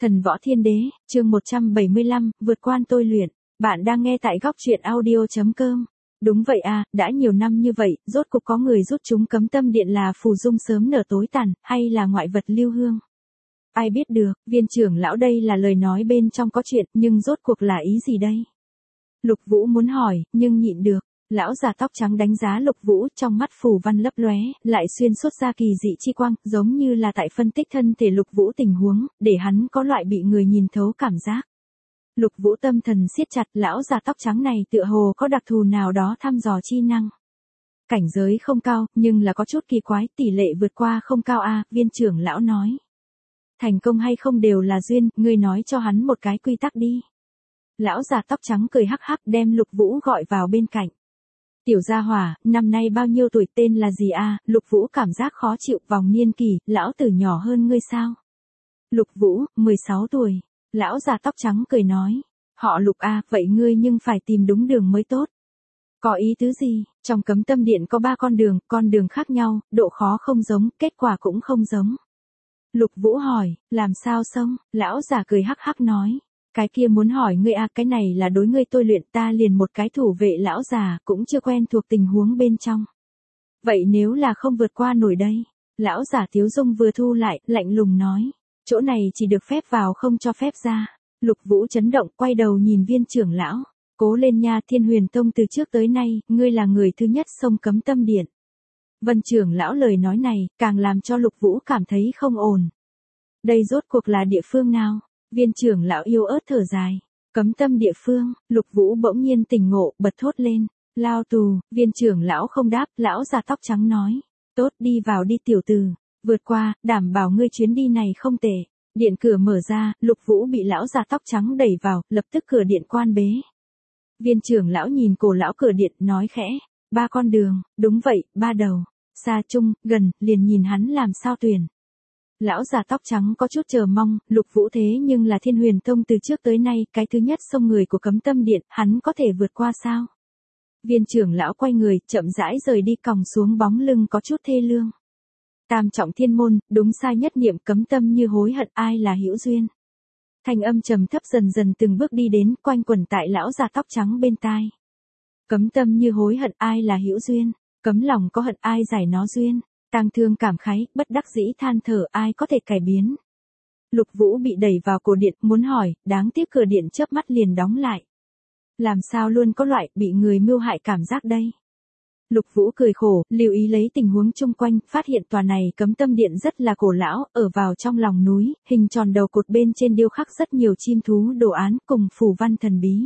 Thần Võ Thiên Đế, chương 175, vượt qua tôi luyện. Bạn đang nghe tại góc truyện audio.com. Đúng vậy à, đã nhiều năm như vậy, rốt cục có người rút chúng cấm tâm điện là phù dung sớm nở tối tàn, hay là ngoại vật lưu hương. Ai biết được, viên trưởng lão đây là lời nói bên trong có chuyện, nhưng rốt cuộc là ý gì đây? Lục Vũ muốn hỏi, nhưng nhịn được. Lão già tóc trắng đánh giá Lục Vũ, trong mắt phù văn lấp lóe, lại xuyên suốt ra kỳ dị chi quang, giống như là tại phân tích thân thể Lục Vũ tình huống, để hắn có loại bị người nhìn thấu cảm giác. Lục Vũ tâm thần siết chặt, lão già tóc trắng này tựa hồ có đặc thù nào đó thăm dò chi năng. Cảnh giới không cao, nhưng là có chút kỳ quái, tỷ lệ vượt qua không cao a, viên trưởng lão nói. Thành công hay không đều là duyên, ngươi nói cho hắn một cái quy tắc đi. Lão già tóc trắng cười hắc hắc đem Lục Vũ gọi vào bên cạnh. Tiểu gia hỏa, năm nay bao nhiêu tuổi, tên là gì a? Lục Vũ cảm giác khó chịu, vòng niên kỷ, lão tử nhỏ hơn ngươi sao? Lục Vũ, 16 tuổi. Lão già tóc trắng cười nói. Họ Lục a, vậy ngươi nhưng phải tìm đúng đường mới tốt. Có ý tứ gì? Trong cấm tâm điện có 3 con đường khác nhau, độ khó không giống, kết quả cũng không giống. Lục Vũ hỏi, làm sao xong? Lão già cười hắc hắc nói. Cái kia muốn hỏi ngươi à, cái này là đối ngươi tôi luyện, ta liền một cái thủ vệ lão già, cũng chưa quen thuộc tình huống bên trong. Vậy nếu là không vượt qua nổi đây? Lão già Tiếu Dung vừa thu lại, lạnh lùng nói. Chỗ này chỉ được phép vào không cho phép ra. Lục Vũ chấn động, quay đầu nhìn viên trưởng lão. Cố lên nha, Thiên Huyền Tông từ trước tới nay, ngươi là người thứ nhất xông cấm tâm điện. Vân trưởng lão lời nói này, càng làm cho Lục Vũ cảm thấy không ổn. Đây rốt cuộc là địa phương nào? Viên trưởng lão yêu ớt thở dài. Cấm tâm địa phương, Lục Vũ bỗng nhiên tỉnh ngộ, bật thốt lên. Lao tù, viên trưởng lão không đáp, lão già tóc trắng nói. Tốt, đi vào đi tiểu tử. Vượt qua, đảm bảo ngươi chuyến đi này không tệ. Điện cửa mở ra, Lục Vũ bị lão già tóc trắng đẩy vào, lập tức cửa điện quan bế. Viên trưởng lão nhìn cổ lão cửa điện, nói khẽ. 3 con đường, đúng vậy, 3 đầu. Xa trung, gần, liền nhìn hắn làm sao tuyển. Lão già tóc trắng có chút chờ mong, Lục Vũ thế nhưng là Thiên Huyền Tông từ trước tới nay, cái thứ nhất xông người của cấm tâm điện, hắn có thể vượt qua sao? Viên trưởng lão quay người, chậm rãi rời đi, còng xuống bóng lưng có chút thê lương. Tam trọng thiên môn, đúng sai nhất niệm, cấm tâm như hối hận, ai là hữu duyên. Thanh âm trầm thấp dần dần từng bước đi đến, quanh quẩn tại lão già tóc trắng bên tai. Cấm tâm như hối hận, ai là hữu duyên, cấm lòng có hận, ai giải nó duyên. Tang thương cảm khái, bất đắc dĩ than thở, ai có thể cải biến. Lục Vũ bị đẩy vào cổ điện, muốn hỏi, đáng tiếc cửa điện chớp mắt liền đóng lại. Làm sao luôn có loại bị người mưu hại cảm giác đây? Lục Vũ cười khổ, lưu ý lấy tình huống chung quanh, phát hiện tòa này cấm tâm điện rất là cổ lão, ở vào trong lòng núi, hình tròn đầu cột bên trên điêu khắc rất nhiều chim thú đồ án cùng phù văn thần bí.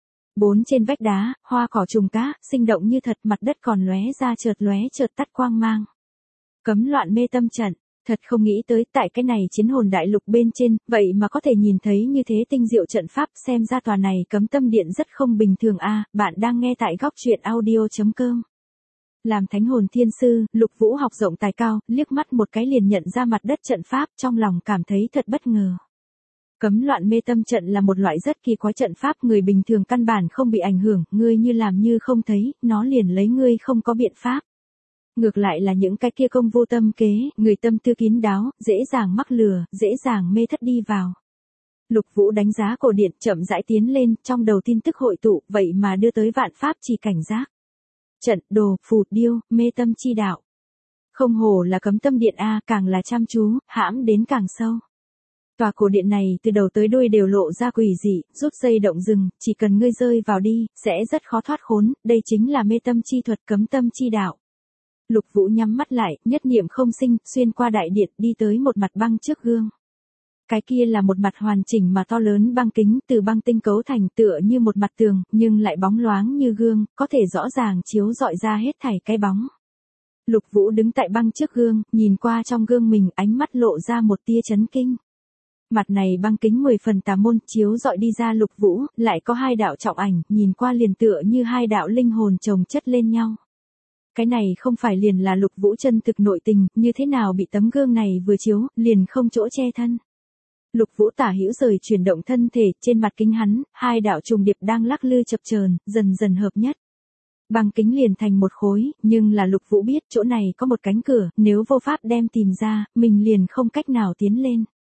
4 trên vách đá, hoa cỏ trùng cá, sinh động như thật, mặt đất còn lóe ra chợt tắt quang mang. Cấm loạn mê tâm trận, thật không nghĩ tới tại cái này chiến hồn đại lục bên trên, vậy mà có thể nhìn thấy như thế tinh diệu trận pháp, xem ra tòa này cấm tâm điện rất không bình thường a. Bạn đang nghe tại góc truyện audio.com. Làm thánh hồn thiên sư, Lục Vũ học rộng tài cao, liếc mắt một cái liền nhận ra mặt đất trận pháp, trong lòng cảm thấy thật bất ngờ. Cấm loạn mê tâm trận là một loại rất kỳ quái trận pháp, người bình thường căn bản không bị ảnh hưởng, ngươi như làm như không thấy, nó liền lấy ngươi không có biện pháp. Ngược lại là những cái kia công vô tâm kế, người tâm tư kín đáo, dễ dàng mắc lừa, dễ dàng mê thất đi vào. Lục Vũ đánh giá cổ điện, chậm rãi tiến lên, trong đầu tin tức hội tụ, vậy mà đưa tới vạn pháp chỉ cảnh giác. Trận, đồ, phù, điêu, mê tâm chi đạo. Không hổ là cấm tâm điện a, càng là chăm chú, hãm đến càng sâu. Tòa cổ điện này từ đầu tới đuôi đều lộ ra quỷ dị, rút dây động rừng, chỉ cần ngươi rơi vào đi, sẽ rất khó thoát khốn, đây chính là mê tâm chi thuật, cấm tâm chi đạo. Lục Vũ nhắm mắt lại, nhất niệm không sinh, xuyên qua đại điện, đi tới một mặt băng trước gương. Cái kia là một mặt hoàn chỉnh mà to lớn băng kính, từ băng tinh cấu thành, tựa như một mặt tường, nhưng lại bóng loáng như gương, có thể rõ ràng chiếu rọi ra hết thảy cái bóng. Lục Vũ đứng tại băng trước gương, nhìn qua trong gương mình, ánh mắt lộ ra một tia chấn kinh. Mặt này băng kính 10 phần tà môn, chiếu rọi đi ra Lục Vũ, lại có 2 đạo trọng ảnh, nhìn qua liền tựa như 2 đạo linh hồn chồng chất lên nhau. Cái này không phải liền là Lục Vũ chân thực nội tình, như thế nào bị tấm gương này vừa chiếu, liền không chỗ che thân. Lục Vũ tả hữu rời chuyển động thân thể, trên mặt kính hắn, 2 đạo trùng điệp đang lắc lư chập chờn, dần dần hợp nhất. Băng kính liền thành một khối, nhưng là Lục Vũ biết chỗ này có một cánh cửa, nếu vô pháp đem tìm ra, mình liền không cách nào tiến lên.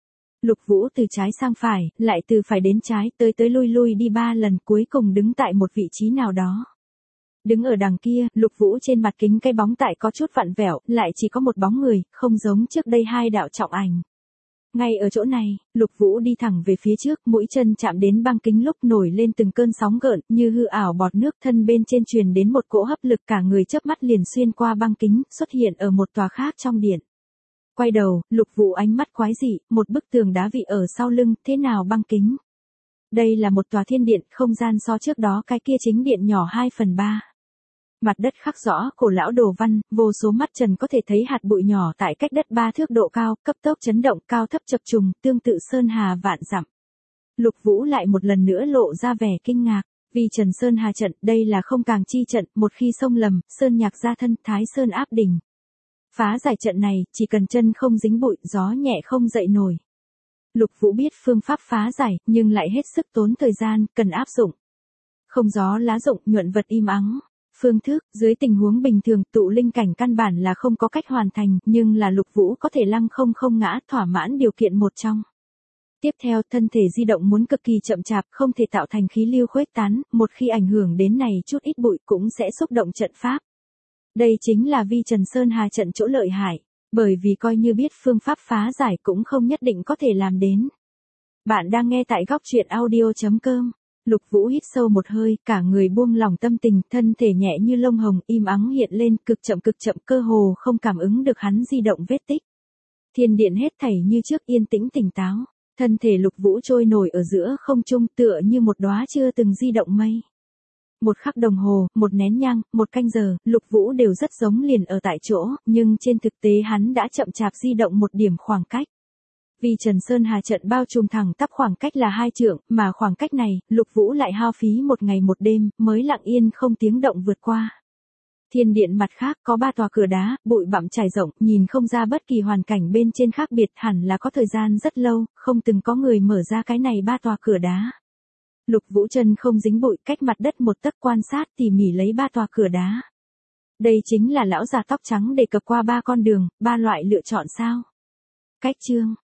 Lục Vũ từ trái sang phải, lại từ phải đến trái, tới lui lui đi 3 lần, cuối cùng đứng tại một vị trí nào đó. Đứng ở đằng kia, Lục Vũ trên mặt kính cái bóng tại có chút vặn vẹo, lại chỉ có một bóng người, không giống trước đây hai đạo trọng ảnh. Ngay ở chỗ này, Lục Vũ đi thẳng về phía trước, mũi chân chạm đến băng kính lúc nổi lên từng cơn sóng gợn, như hư ảo bọt nước, thân bên trên truyền đến một cỗ hấp lực, cả người chớp mắt liền xuyên qua băng kính, xuất hiện ở một tòa khác trong điện. Quay đầu, Lục Vũ ánh mắt quái dị, một bức tường đá vị ở sau lưng, thế nào băng kính? Đây là một tòa thiên điện, không gian so trước đó cái kia chính điện nhỏ 2/3. Mặt đất khắc rõ cổ lão đồ văn, vô số mắt trần có thể thấy hạt bụi nhỏ tại cách đất 3 thước độ cao, cấp tốc chấn động, cao thấp chập trùng, tương tự sơn hà vạn dặm. Lục Vũ lại một lần nữa lộ ra vẻ kinh ngạc, vì Trần Sơn Hà trận, đây là không càng chi trận, một khi sông lầm, sơn nhạc ra thân, thái sơn áp đỉnh. Phá giải trận này, chỉ cần chân không dính bụi, gió nhẹ không dậy nổi. Lục Vũ biết phương pháp phá giải, nhưng lại hết sức tốn thời gian, cần áp dụng. Không gió lá rụng, nhuận vật im ắng. Phương thức, dưới tình huống bình thường, tụ linh cảnh căn bản là không có cách hoàn thành, nhưng là Lục Vũ có thể lăng không ngã, thỏa mãn điều kiện một trong. Tiếp theo, thân thể di động muốn cực kỳ chậm chạp, không thể tạo thành khí lưu khuếch tán, một khi ảnh hưởng đến này chút ít bụi cũng sẽ xúc động trận pháp. Đây chính là vi Trần Sơn Hà trận chỗ lợi hại, bởi vì coi như biết phương pháp phá giải cũng không nhất định có thể làm đến. Bạn đang nghe tại góc truyện audio.com. Lục Vũ hít sâu một hơi, cả người buông lỏng tâm tình, thân thể nhẹ như lông hồng, im ắng hiện lên, cực chậm, cơ hồ không cảm ứng được hắn di động vết tích. Thiên điện hết thảy như trước yên tĩnh tỉnh táo, thân thể Lục Vũ trôi nổi ở giữa không trung, tựa như một đóa chưa từng di động mây. Một khắc đồng hồ, một nén nhang, một canh giờ, Lục Vũ đều rất giống liền ở tại chỗ, nhưng trên thực tế hắn đã chậm chạp di động một điểm khoảng cách. Vì Trần Sơn Hà trận bao trùm thẳng tắp khoảng cách là 2 trượng, mà khoảng cách này, Lục Vũ lại hao phí một ngày một đêm, mới lặng yên không tiếng động vượt qua. Thiên điện mặt khác có 3 tòa cửa đá, bụi bặm trải rộng, nhìn không ra bất kỳ hoàn cảnh bên trên khác biệt, hẳn là có thời gian rất lâu, không từng có người mở ra cái này 3 tòa cửa đá. Lục Vũ chân không dính bụi, cách mặt đất một tấc quan sát tỉ mỉ lấy 3 tòa cửa đá. Đây chính là lão già tóc trắng đề cập qua 3 con đường, 3 loại lựa chọn sao? Cách chương